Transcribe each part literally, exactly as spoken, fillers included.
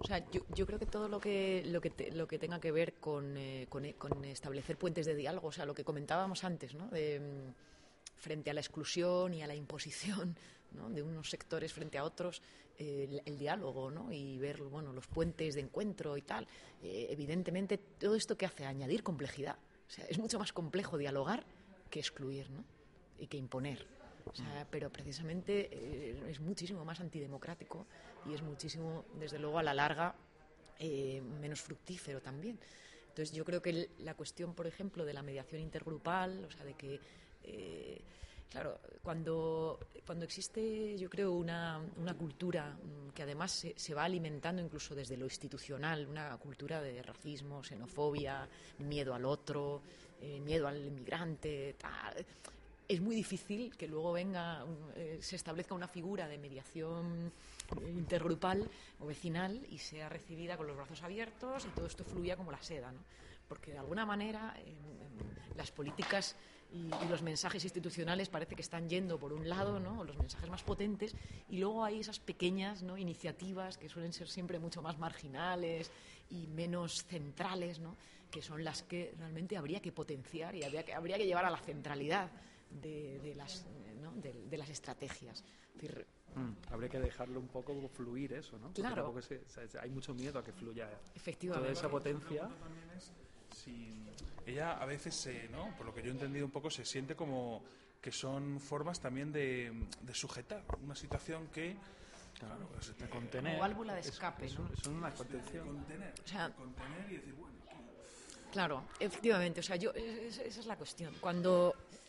O sea, yo, yo creo que todo lo que lo que, te, lo que tenga que ver con, eh, con, con establecer puentes de diálogo, o sea, lo que comentábamos antes, ¿no? De, frente a la exclusión y a la imposición, ¿no? De unos sectores frente a otros, eh, el, el diálogo, ¿no? Y ver, bueno, los puentes de encuentro y tal. Eh, evidentemente, todo esto que hace añadir complejidad. O sea, es mucho más complejo dialogar que excluir, ¿no? Y que imponer. O sea, pero precisamente eh, es muchísimo más antidemocrático y es muchísimo, desde luego, a la larga, eh, menos fructífero también. Entonces, yo creo que el, la cuestión, por ejemplo, de la mediación intergrupal, o sea, de que, eh, claro, cuando, cuando existe, yo creo, una, una cultura que además se, se va alimentando incluso desde lo institucional, una cultura de racismo, xenofobia, miedo al otro, eh, miedo al inmigrante, tal. Es muy difícil que luego venga, eh, se establezca una figura de mediación intergrupal o vecinal y sea recibida con los brazos abiertos y todo esto fluya como la seda, ¿no? Porque de alguna manera eh, las políticas y, y los mensajes institucionales parece que están yendo por un lado, ¿no? Los mensajes más potentes, y luego hay esas pequeñas, ¿no? Iniciativas que suelen ser siempre mucho más marginales y menos centrales, ¿no? Que son las que realmente habría que potenciar y habría que, habría que llevar a la centralidad De, de, las, ¿no? de, de las estrategias. Es decir, mm, habría que dejarlo un poco fluir eso, ¿no? Claro. Porque se, o sea, hay mucho miedo a que fluya efectivamente toda esa potencia. Es, si ella a veces, se, ¿no? Por lo que yo he entendido un poco, se siente como que son formas también de, de sujetar una situación que claro, pues, de contener, como válvula de escape, es, ¿no? Es, es una contención. Contener, o sea, contener y decir, bueno, aquí. Claro, efectivamente, o sea, yo, esa es la cuestión. Cuando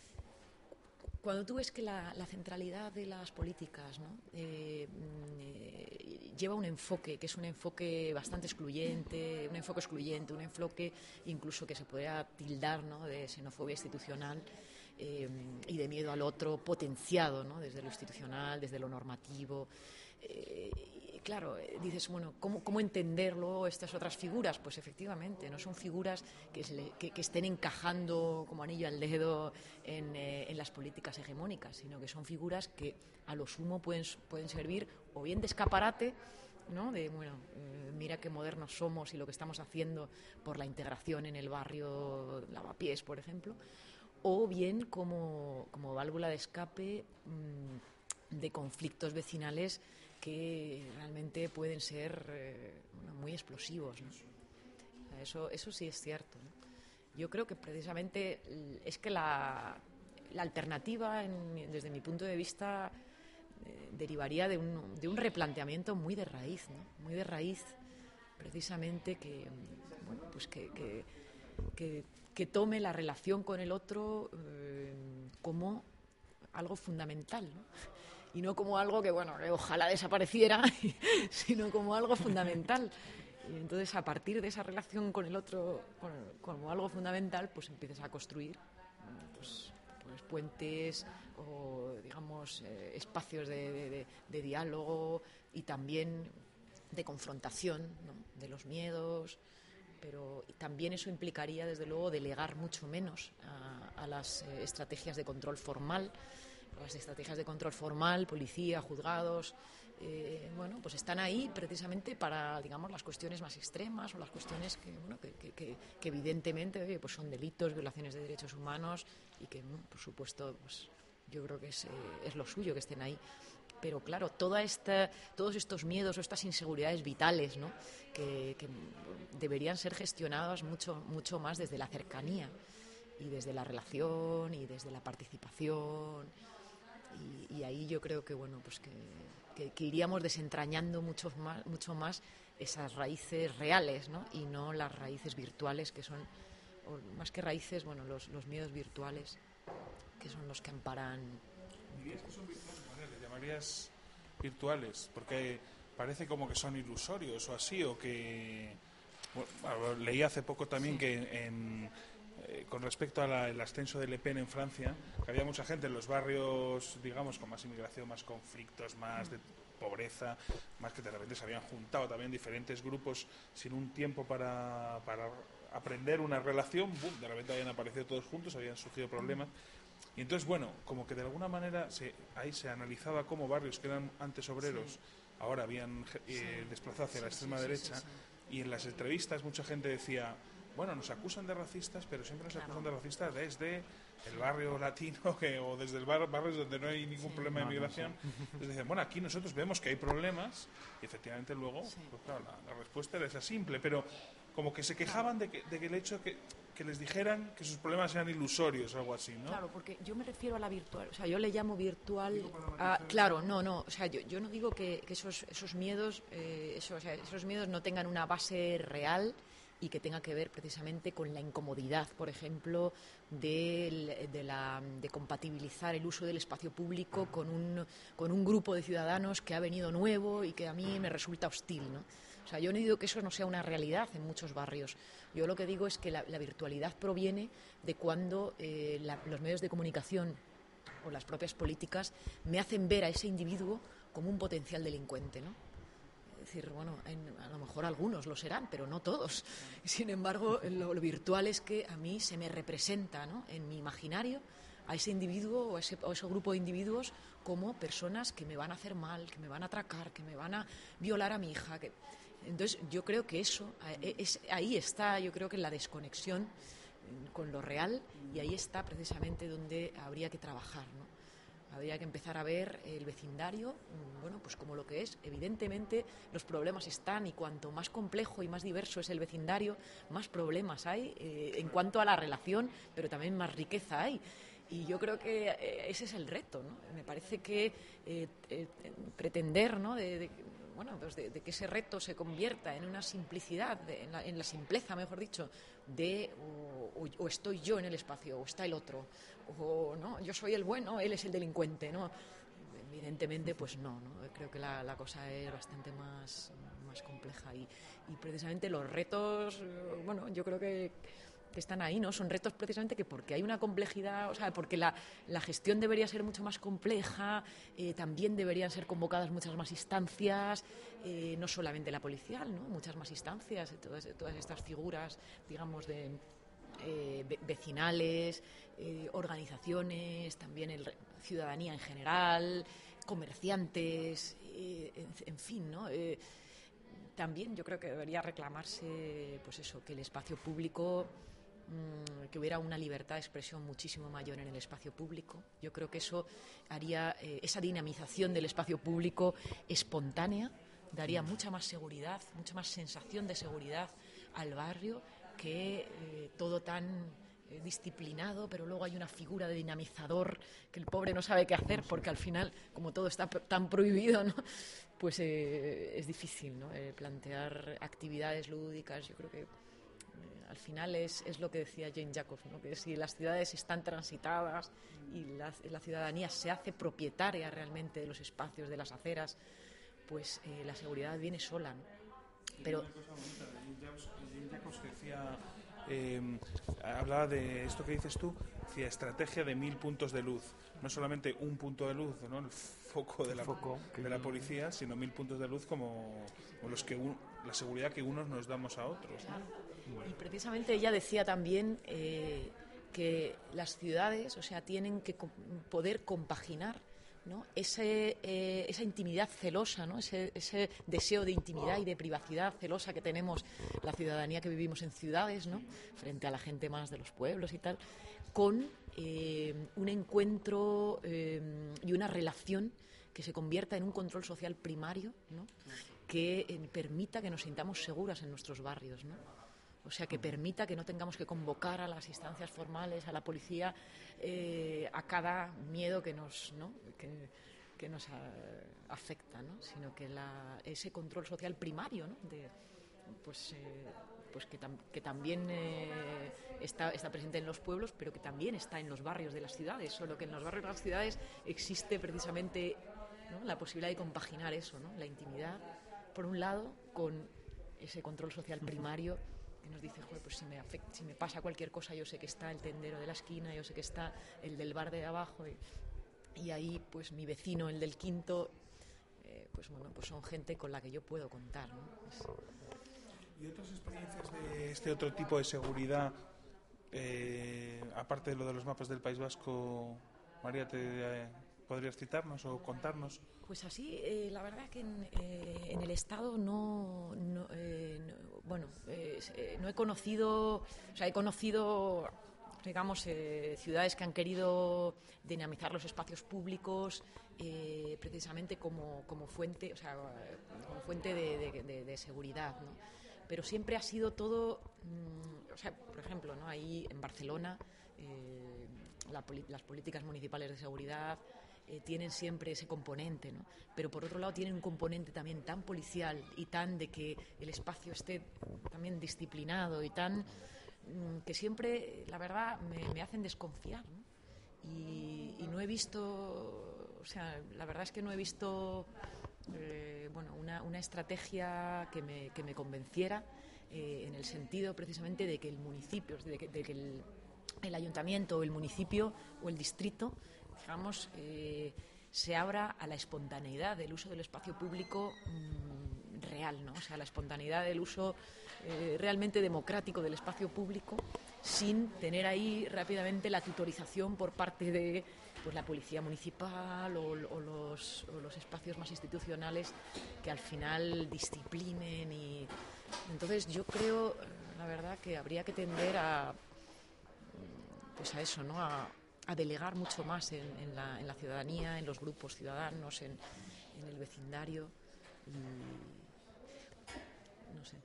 Cuando tú ves que la, la centralidad de las políticas, ¿no? eh, eh, lleva un enfoque que es un enfoque bastante excluyente, un enfoque excluyente, un enfoque incluso que se podría tildar, ¿no? De xenofobia institucional eh, y de miedo al otro potenciado, ¿no? Desde lo institucional, desde lo normativo. Eh, claro, dices, bueno, ¿cómo, ¿cómo entenderlo estas otras figuras? Pues efectivamente, no son figuras que, se le, que, que estén encajando como anillo al dedo en, eh, en las políticas hegemónicas, sino que son figuras que a lo sumo pueden, pueden servir o bien de escaparate, ¿no? De, bueno, eh, mira qué modernos somos y lo que estamos haciendo por la integración en el barrio Lavapiés, por ejemplo, o bien como, como válvula de escape mmm, de conflictos vecinales que realmente pueden ser eh, bueno, muy explosivos, ¿no? Eso, eso sí es cierto, ¿no? Yo creo que precisamente es que la, la alternativa, en, desde mi punto de vista, eh, derivaría de un, de un replanteamiento muy de raíz, ¿no? Muy de raíz, precisamente que, bueno, pues que, que, que, que tome la relación con el otro eh, como algo fundamental, ¿no? Y no como algo que, bueno, que ojalá desapareciera, sino como algo fundamental. Y entonces, a partir de esa relación con el otro, con, como algo fundamental, pues empiezas a construir pues, pues puentes o, digamos, eh, espacios de, de, de, de diálogo y también de confrontación, ¿no? De los miedos. Pero también eso implicaría, desde luego, delegar mucho menos a, a las eh, estrategias de control formal. Las estrategias de control formal, policía, juzgados, eh, bueno, pues están ahí precisamente para, digamos, las cuestiones más extremas o las cuestiones que, bueno, que, que, que, que evidentemente eh, pues son delitos, violaciones de derechos humanos y que, bueno, por supuesto, pues yo creo que es, eh, es lo suyo que estén ahí. Pero claro, toda esta, todos estos miedos o estas inseguridades vitales, ¿no? que, que deberían ser gestionadas mucho, mucho más desde la cercanía y desde la relación y desde la participación. Y, y ahí yo creo que bueno pues que, que, que iríamos desentrañando mucho más, mucho más esas raíces reales, ¿no? Y no las raíces virtuales que son, o más que raíces, bueno, los, los miedos virtuales que son los que amparan. ¿Dirías que son virtuales? ¿Le llamarías virtuales? Porque parece como que son ilusorios o así, o que... Bueno, leí hace poco también sí. que en... con respecto al ascenso del Le Pen en Francia, que había mucha gente en los barrios, digamos, con más inmigración, más conflictos, más de pobreza, más que de repente se habían juntado también diferentes grupos sin un tiempo para, para aprender una relación, boom, de repente habían aparecido todos juntos, habían surgido problemas. Y entonces, bueno, como que de alguna manera se, ahí se analizaba cómo barrios que eran antes obreros, sí. ahora habían eh, Sí. desplazado hacia la Sí, extrema sí, sí, derecha, sí, sí. y en las entrevistas mucha gente decía, bueno, nos acusan de racistas, pero siempre nos Claro. acusan de racistas desde el barrio latino que, o desde el bar, barrios donde no hay ningún Sí. problema de No, no, inmigración. Entonces decían, bueno, aquí nosotros vemos que hay problemas, y efectivamente luego, Sí. pues claro, la, la respuesta era esa simple, pero como que se quejaban de que, de que el hecho que, que les dijeran que sus problemas eran ilusorios o algo así, ¿no? Claro, porque yo me refiero a la virtual, o sea, yo le llamo virtual a, claro, no, no, o sea, yo, yo no digo que, que esos, esos miedos, eh, eso, o sea, esos miedos no tengan una base real y que tenga que ver precisamente con la incomodidad, por ejemplo, de, de, la, de compatibilizar el uso del espacio público con un, con un grupo de ciudadanos que ha venido nuevo y que a mí me resulta hostil, ¿no? O sea, yo no digo que eso no sea una realidad en muchos barrios. Yo lo que digo es que la, la virtualidad proviene de cuando eh, la, los medios de comunicación o las propias políticas me hacen ver a ese individuo como un potencial delincuente, ¿no? Es decir, bueno, en, a lo mejor algunos lo serán, pero no todos. Sin embargo, lo, lo virtual es que a mí se me representa, ¿no?, en mi imaginario a ese individuo o a ese, o ese grupo de individuos como personas que me van a hacer mal, que me van a atracar, que me van a violar a mi hija. Que... Entonces, yo creo que eso, es, ahí está, yo creo que la desconexión con lo real, y ahí está precisamente donde habría que trabajar, ¿no? Habría que empezar a ver el vecindario, bueno, pues como lo que es. Evidentemente los problemas están, y cuanto más complejo y más diverso es el vecindario, más problemas hay eh, en cuanto a la relación, pero también más riqueza hay. Y yo creo que eh, ese es el reto, ¿no? Me parece que eh, eh, pretender, ¿no?, de, de, bueno, pues de, de que ese reto se convierta en una simplicidad, de, en, la, en la simpleza, mejor dicho, de o, o, o estoy yo en el espacio, o está el otro, o no, yo soy el bueno, él es el delincuente, ¿no? Evidentemente, pues no, ¿no? Creo que la, la cosa es bastante más, más compleja, y, y precisamente los retos, bueno, yo creo que que están ahí, ¿no? Son retos precisamente que porque hay una complejidad, o sea, porque la, la gestión debería ser mucho más compleja, eh, también deberían ser convocadas muchas más instancias, eh, no solamente la policial, ¿no? Muchas más instancias, todas, todas estas figuras, digamos, de eh, vecinales, eh, organizaciones, también el, ciudadanía en general, comerciantes, eh, en, en fin, ¿no? Eh, también yo creo que debería reclamarse, pues eso, que el espacio público, que hubiera una libertad de expresión muchísimo mayor en el espacio público. Yo creo que eso haría, eh, esa dinamización del espacio público espontánea, daría mucha más seguridad, mucha más sensación de seguridad al barrio, que eh, todo tan eh, disciplinado, pero luego hay una figura de dinamizador que el pobre no sabe qué hacer, porque al final, como todo está tan prohibido, ¿no?, pues eh, es difícil, ¿no?, eh, plantear actividades lúdicas. Yo creo que al final es, es lo que decía Jane Jacobs, ¿no?, que si las ciudades están transitadas y la, la ciudadanía se hace propietaria realmente de los espacios, de las aceras, pues eh, la seguridad viene sola, ¿no? Pero una cosa bonita de Jane Jacobs que decía, eh, hablaba de esto que dices tú, decía estrategia de mil puntos de luz, no solamente un punto de luz, ¿no?, el foco de la, foco, de la policía, sino mil puntos de luz como, como los que un, la seguridad que unos nos damos a otros, ¿no? Y precisamente ella decía también eh, que las ciudades, o sea, tienen que co- poder compaginar, ¿no?, ese, eh, esa intimidad celosa, ¿no?, ese, ese deseo de intimidad y de privacidad celosa que tenemos la ciudadanía que vivimos en ciudades, ¿no?, frente a la gente más de los pueblos y tal, con eh, un encuentro eh, y una relación que se convierta en un control social primario, ¿no?, que eh, permita que nos sintamos seguras en nuestros barrios, ¿no? O sea, que permita que no tengamos que convocar a las instancias formales, a la policía, eh, a cada miedo que nos, ¿no?, que, que nos a, afecta, ¿no?, sino que la, ese control social primario, ¿no?, de, pues, eh, pues que, tam, que también eh, está, está presente en los pueblos, pero que también está en los barrios de las ciudades, solo que en los barrios de las ciudades existe precisamente, ¿no?, la posibilidad de compaginar eso, ¿no?, la intimidad, por un lado, con ese control social primario, que nos dice, joder, pues si me, afecta, si me pasa cualquier cosa, yo sé que está el tendero de la esquina, yo sé que está el del bar de abajo, y, y ahí pues mi vecino, el del quinto, eh, pues bueno, pues son gente con la que yo puedo contar, ¿no? Es... ¿Y otras experiencias de este otro tipo de seguridad, eh, aparte de lo de los mapas del País Vasco, María, te, ¿Podrías citarnos o contarnos? Pues así, eh, la verdad que en, eh, en el Estado no, no, eh, no bueno, eh, eh, no he conocido, o sea, he conocido, digamos, eh, ciudades que han querido dinamizar los espacios públicos eh, precisamente como, como fuente, o sea, como fuente de, de, de, de seguridad, ¿no? Pero siempre ha sido todo, mmm, o sea, por ejemplo, ¿no? Ahí en Barcelona eh, la, las políticas municipales de seguridad Eh, tienen siempre ese componente, ¿no? Pero por otro lado tienen un componente también tan policial y tan de que el espacio esté también disciplinado y tan mmm, que siempre, la verdad, me, me hacen desconfiar, ¿no? Y, y no he visto, o sea, la verdad es que no he visto eh, bueno, una, una estrategia que me, que me convenciera eh, en el sentido precisamente de que el municipio, de que, de que el, el ayuntamiento o el municipio o el distrito, digamos, eh, se abra a la espontaneidad del uso del espacio público mmm, real, ¿no? O sea, la espontaneidad del uso eh, realmente democrático del espacio público, sin tener ahí rápidamente la tutorización por parte de pues, la policía municipal o, o, los, o los espacios más institucionales que al final disciplinen. Y entonces yo creo, la verdad, que habría que tender a, pues a eso, ¿no? A, a delegar mucho más en, en, la, en la ciudadanía, en los grupos ciudadanos, en, en el vecindario y no sé.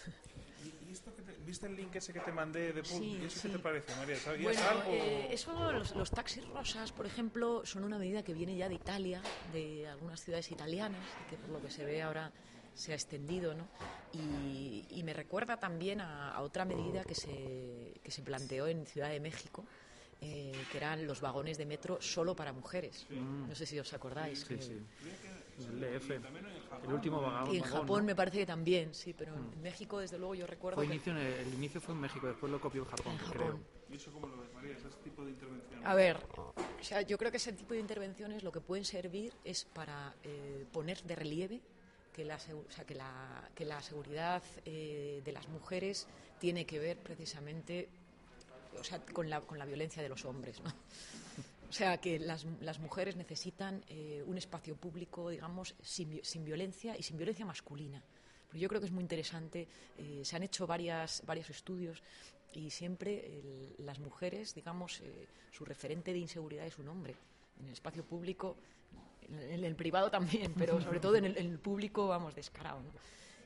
¿Y, y esto que te, viste el link ese que te mandé de Pulp? Sí, ¿Y eso sí. qué te parece, María? ¿Sabías bueno, algo? Eh, eso, los, los taxis rosas, por ejemplo, son una medida que viene ya de Italia, de algunas ciudades italianas, que por lo que se ve ahora se ha extendido, ¿no? Y, y me recuerda también a, a otra medida que se, que se planteó en Ciudad de México, Eh, que eran los vagones de metro solo para mujeres. Mm. No sé si os acordáis. Sí, que... sí. El E F, el último vagón. Y en vagón, Japón ¿no? me parece que también, sí, pero mm. en México, desde luego, yo recuerdo fue que... inicio, el inicio fue en México, después lo copió Japón, en Japón. creo. ¿Y eso cómo lo ves, María? ¿Ese tipo de intervención? A ver, o sea, yo creo que ese tipo de intervenciones lo que pueden servir es para eh, poner de relieve que la, o sea, que la, que la seguridad eh, de las mujeres tiene que ver precisamente, o sea, con la, con la violencia de los hombres, ¿no? O sea, que las, las mujeres necesitan eh, un espacio público, digamos, sin, sin violencia y sin violencia masculina. Pero yo creo que es muy interesante. Eh, se han hecho varias, varios estudios y siempre el, las mujeres, digamos, eh, su referente de inseguridad es un hombre. En el espacio público, en, en el privado también, pero sobre todo en el, en el público, vamos, descarado, ¿no?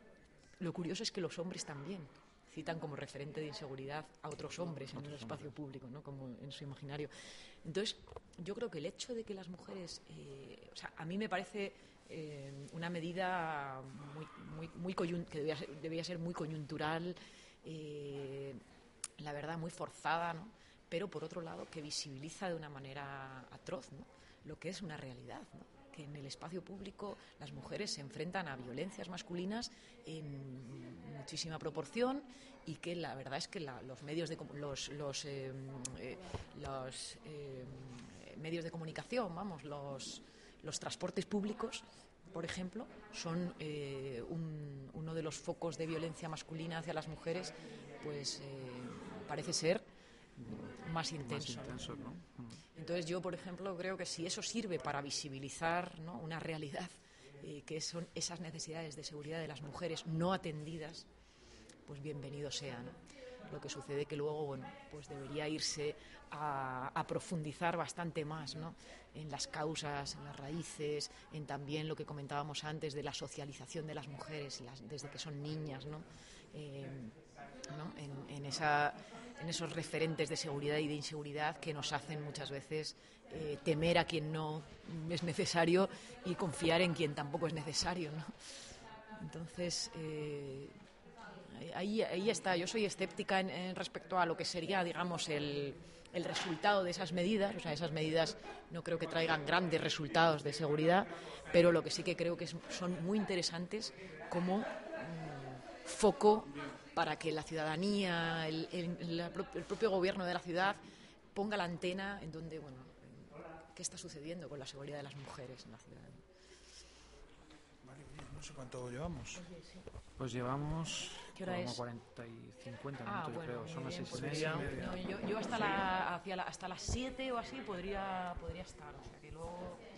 Lo curioso es que los hombres también citan como referente de inseguridad a otros hombres en el espacio público, ¿no? Como en su imaginario. Entonces, yo creo que el hecho de que las mujeres, eh, o sea, a mí me parece eh, una medida muy, muy, muy coyun- que debía ser, debía ser muy coyuntural, eh, la verdad, muy forzada, ¿no? Pero por otro lado, que visibiliza de una manera atroz, ¿no? Lo que es una realidad, ¿no? Que en el espacio público las mujeres se enfrentan a violencias masculinas en muchísima proporción y que la verdad es que la, los medios de los los, eh, eh, los eh, medios de comunicación, vamos, los los transportes públicos, por ejemplo, son eh, un, uno de los focos de violencia masculina hacia las mujeres, pues eh, parece ser más intenso. Más intenso, ¿no? ¿no? Entonces yo, por ejemplo, creo que si eso sirve para visibilizar, ¿no?, una realidad, eh, que son esas necesidades de seguridad de las mujeres no atendidas, pues bienvenido sea, ¿no? Lo que sucede que luego, bueno, pues debería irse a, a profundizar bastante más, ¿no?, en las causas, en las raíces, en también lo que comentábamos antes de la socialización de las mujeres las, desde que son niñas, ¿no? Eh, ¿no? En, en, esa, en esos referentes de seguridad y de inseguridad que nos hacen muchas veces eh, temer a quien no es necesario y confiar en quien tampoco es necesario, ¿no? Entonces, eh, ahí, ahí está. Yo soy escéptica en, en respecto a lo que sería, digamos, el, el resultado de esas medidas. O sea, esas medidas no creo que traigan grandes resultados de seguridad, pero lo que sí que creo que es, son muy interesantes como mmm, foco para que la ciudadanía, el, el, el propio gobierno de la ciudad ponga la antena en donde, bueno, qué está sucediendo con la seguridad de las mujeres en la ciudad. Vale, no sé cuánto llevamos. Pues llevamos ¿Qué hora como es? cuarenta y cincuenta Ah, minutos, bueno, yo creo. Son las bien, seis y pues media. no, yo, yo hasta, la, hacia la, hasta las siete o así podría, podría estar, o sea que luego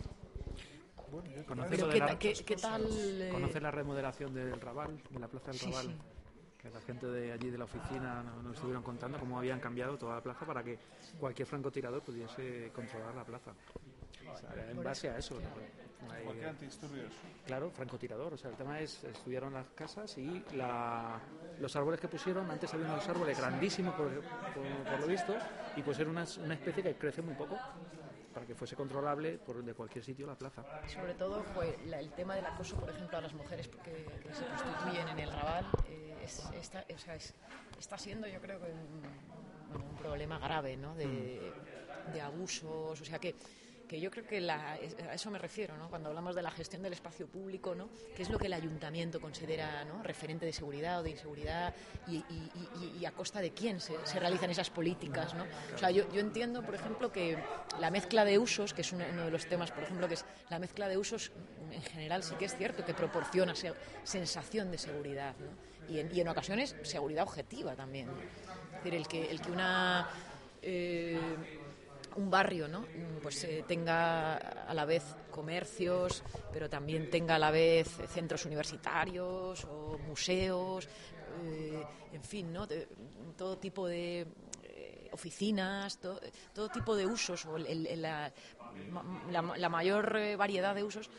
Bueno, yo Pero conozco ¿qué, de ta- la, qué- qué tal? eh, conoce la remodelación del Raval, de la Plaza del Sí, Raval, sí. que la gente de allí de la oficina nos, nos estuvieron contando cómo habían cambiado toda la plaza para que cualquier francotirador pudiese controlar la plaza. O sea, en Por base eso, a eso, claro. ¿no? Hay, Cualquier antidisturbios. claro, francotirador. O sea, el tema es, estudiaron las casas y la, los árboles que pusieron, antes había unos árboles grandísimos por, por, por lo visto, y pusieron una, una especie que crece muy poco, para que fuese controlable por de cualquier sitio la plaza. Sobre todo fue la- el tema del acoso, por ejemplo, a las mujeres que, que se prostituyen en el Raval. Eh, es- está, o sea, es- está siendo, yo creo, que un, bueno, un problema grave, ¿no? de, de abusos. O sea, que, que yo creo que la, es- a eso me refiero, ¿no? Cuando hablamos de la gestión del espacio público, ¿no? ¿Qué es lo que el ayuntamiento considera, ¿no? referente de seguridad o de inseguridad, y, y- y- y a costa de quién se, se realizan esas políticas, ¿no? O sea, yo, yo entiendo, por ejemplo, que la mezcla de usos, que es uno, uno de los temas, por ejemplo, que es la mezcla de usos, en general sí que es cierto que proporciona se- sensación de seguridad, ¿no? Y en, y en ocasiones seguridad objetiva también, ¿no? Es decir, el que, el que una... eh, un barrio, ¿no? Pues eh, tenga a la vez comercios, pero también tenga a la vez centros universitarios o museos, eh, en fin, ¿no? De- todo tipo de eh, oficinas, to- todo tipo de usos, o el- el- la, la- la mayor eh, variedad de usos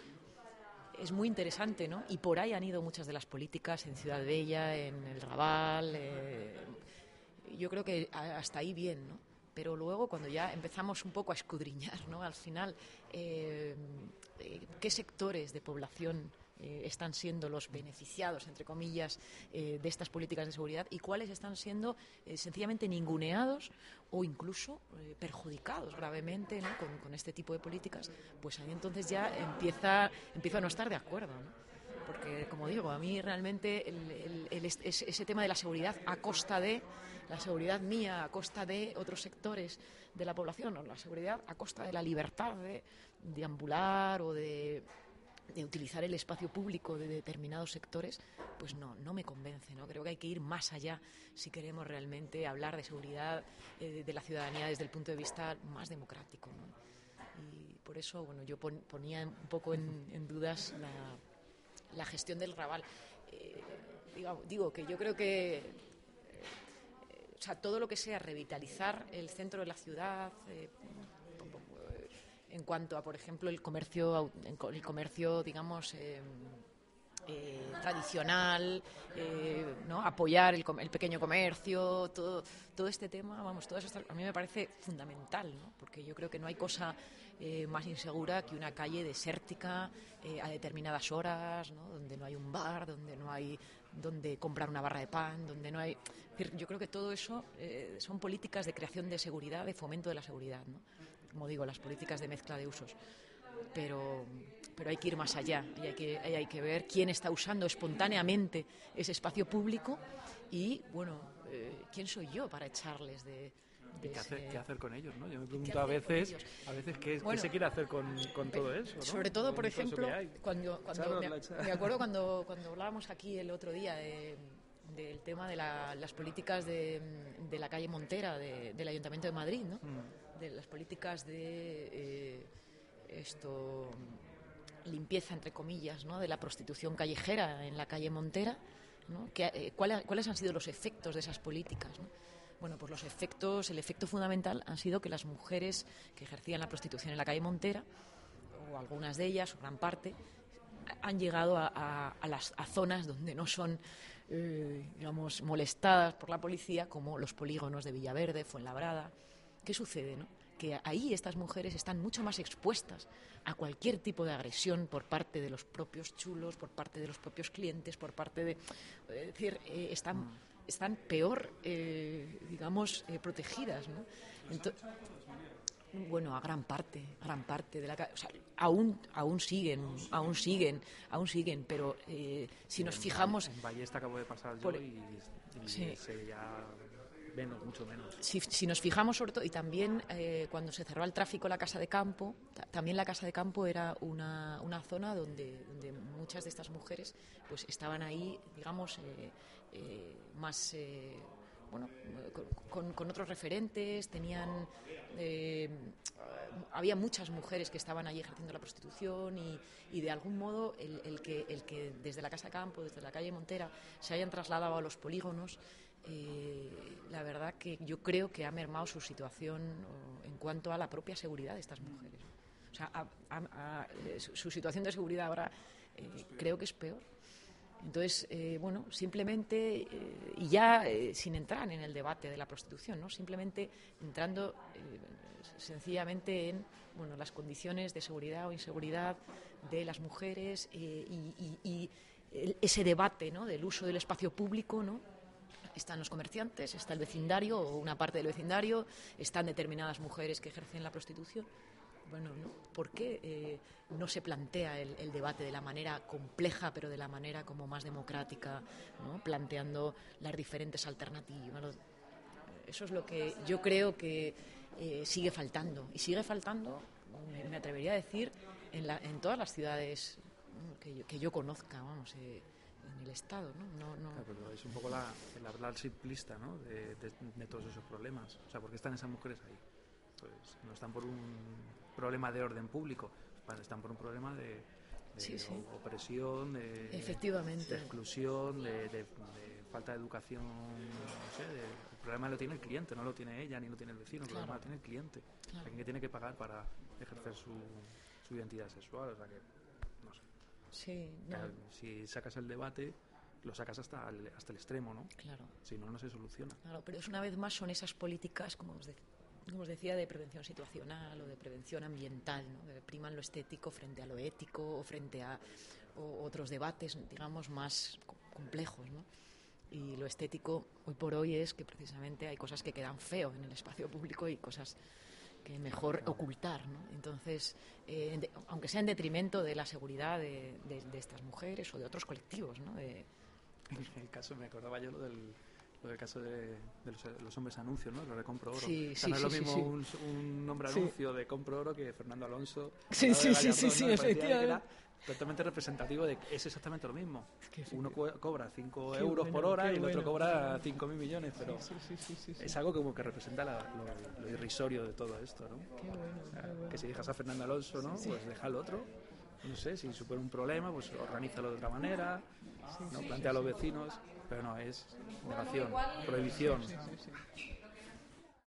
es muy interesante, ¿no? Y por ahí han ido muchas de las políticas en Ciudad Bella, en el Raval. eh, yo creo que a- hasta ahí bien, ¿no? Pero luego, cuando ya empezamos un poco a escudriñar, ¿no? Al final, eh, eh, ¿qué sectores de población eh, están siendo los beneficiados, entre comillas, eh, de estas políticas de seguridad, y cuáles están siendo eh, sencillamente ninguneados o incluso eh, perjudicados gravemente, ¿no? con, con este tipo de políticas? Pues ahí entonces ya empieza, empiezo a no estar de acuerdo, ¿no? Porque, como digo, a mí realmente el, el- el est- ese, ese tema de la seguridad a costa de la seguridad mía, a costa de otros sectores de la población, o la seguridad a costa de la libertad de deambular o de, de utilizar el espacio público de determinados sectores, pues no, no me convence, ¿no? Creo que hay que ir más allá si queremos realmente hablar de seguridad eh, de la ciudadanía desde el punto de vista más democrático, ¿no? Y por eso, bueno, yo pon- ponía un poco en, en dudas la, la gestión del Raval. Eh, digo, digo que yo creo que eh, o sea, todo lo que sea revitalizar el centro de la ciudad, eh, en cuanto a, por ejemplo, el comercio, el comercio, digamos, eh, eh, tradicional, eh, ¿no? Apoyar el, com- el pequeño comercio, todo, todo este tema, vamos, todo eso a mí me parece fundamental, ¿no? Porque yo creo que no hay cosa eh, más insegura que una calle desértica eh, a determinadas horas, ¿no? Donde no hay un bar, donde no hay donde comprar una barra de pan, donde no hay... Es decir, yo creo que todo eso eh, son políticas de creación de seguridad, de fomento de la seguridad, ¿no? Como digo, las políticas de mezcla de usos. Pero, pero hay que ir más allá, y hay que, y hay que ver quién está usando espontáneamente ese espacio público y, bueno, eh, quién soy yo para echarles de... de ¿Qué hacer, ese- qué hacer con ellos, ¿no? Yo me ¿Qué pregunto a hacer con veces, ellos? a veces qué, qué Bueno, se quiere hacer con, con todo eso, ¿no? Sobre todo, Con por todo eso ejemplo, que hay. cuando, cuando Echarnos me, la echa- me acuerdo cuando, cuando hablábamos aquí el otro día de- del tema de la- las políticas de, de la calle Montera de- del Ayuntamiento de Madrid, ¿no? Mm. De las políticas de eh, esto limpieza, entre comillas, ¿no? De la prostitución callejera en la calle Montera, ¿no? ¿Qué- eh, cuál- ¿Cuáles han sido los efectos de esas políticas, ¿no? Bueno, pues los efectos, el efecto fundamental han sido que las mujeres que ejercían la prostitución en la calle Montera, o algunas de ellas, o gran parte, han llegado a, a- a las a zonas donde no son, eh, digamos, molestadas por la policía, como los polígonos de Villaverde, Fuenlabrada. ¿Qué sucede, no? Que ahí estas mujeres están mucho más expuestas a cualquier tipo de agresión por parte de los propios chulos, por parte de los propios clientes, por parte de... Es decir, eh, están, están peor, eh, digamos, eh, protegidas, ¿no? Ento- bueno, a gran parte, a gran parte de la, ca- o sea, aún, aún siguen, aún siguen, aún siguen, pero eh, si nos En fijamos, Valle- En Ballesta acabo de pasar yo Por- y, y Sí. se veía menos, mucho menos. si, si nos fijamos sobre todo, y también eh, cuando se cerró el tráfico la Casa de Campo, ta- también la Casa de Campo era una, una zona donde, donde muchas de estas mujeres pues estaban ahí, digamos, eh, eh, más... eh, bueno, con, con otros referentes, tenían... Eh, había muchas mujeres que estaban allí ejerciendo la prostitución y, y de algún modo el, el, que, el que desde la Casa Campo, desde la calle Montera, se hayan trasladado a los polígonos, eh, la verdad que yo creo que ha mermado su situación en cuanto a la propia seguridad de estas mujeres. O sea, a, a, a, su situación de seguridad ahora eh, creo que es peor. Entonces, eh, bueno, simplemente, eh, y ya eh, sin entrar en el debate de la prostitución, ¿no? Simplemente entrando eh, sencillamente en, bueno, las condiciones de seguridad o inseguridad de las mujeres eh, y, y, y el, ese debate, ¿no?, del uso del espacio público, ¿no? Están los comerciantes, está el vecindario o una parte del vecindario, están determinadas mujeres que ejercen la prostitución. Bueno, ¿no? ¿Por qué eh, no se plantea el, el debate de la manera compleja, pero de la manera como más democrática, ¿no?, planteando las diferentes alternativas? Eso es lo que yo creo que eh, sigue faltando. Y sigue faltando, me, me atrevería a decir, en, la, en todas las ciudades, ¿no?, que, yo, que yo conozca, vamos, eh, en el Estado, ¿no? no, no. Claro, pero es un poco la, el hablar simplista, ¿no?, de, de, de todos esos problemas. O sea, ¿por qué están esas mujeres ahí? Pues no están por un problema de orden público, están por un problema de, de sí, sí. opresión, de, efectivamente, de exclusión, de, de, de falta de educación, no sé, de, el problema lo tiene el cliente, no lo tiene ella ni lo tiene el vecino, claro. El problema lo tiene el cliente, claro. Alguien que tiene que pagar para ejercer su, su identidad sexual, o sea que, no sé. Sí, no. Claro, si sacas el debate, lo sacas hasta el, hasta el extremo, ¿no? Claro. Si no, no se soluciona. Claro, pero es una vez más son esas políticas, como os decía, como os decía, de prevención situacional o de prevención ambiental, ¿no?, que priman lo estético frente a lo ético o frente a o otros debates, digamos, más complejos, ¿no? Y lo estético hoy por hoy es que precisamente hay cosas que quedan feo en el espacio público y cosas que mejor ocultar, ¿no? Entonces, eh, de, aunque sea en detrimento de la seguridad de, de, de estas mujeres o de otros colectivos, ¿no? De, pues, en el caso, me acordaba yo lo del... Lo del caso de, de los, los hombres anuncios, ¿no? Lo de Compro Oro. Sí, o sea, sí, no es lo sí, mismo sí. Un, un hombre sí. anuncio de Compro Oro que Fernando Alonso. Sí, sí, sí, sí, ¿no? sí, Me efectivamente. era totalmente representativo de que es exactamente lo mismo. Es que sí, Uno co- cobra cinco euros bueno, por hora y el bueno. otro cobra cinco mil millones, pero sí, sí, sí, sí, sí. es algo como que representa la, lo, lo irrisorio de todo esto, ¿no? Qué bueno, o sea, qué bueno. Que si dejas a Fernando Alonso, ¿no? Sí, sí. Pues deja al otro. No sé, si supone un problema, pues organízalo de otra manera, sí, ¿no? Sí, plantea sí, a los vecinos, pero no, es negación, prohibición. Sí, sí, sí.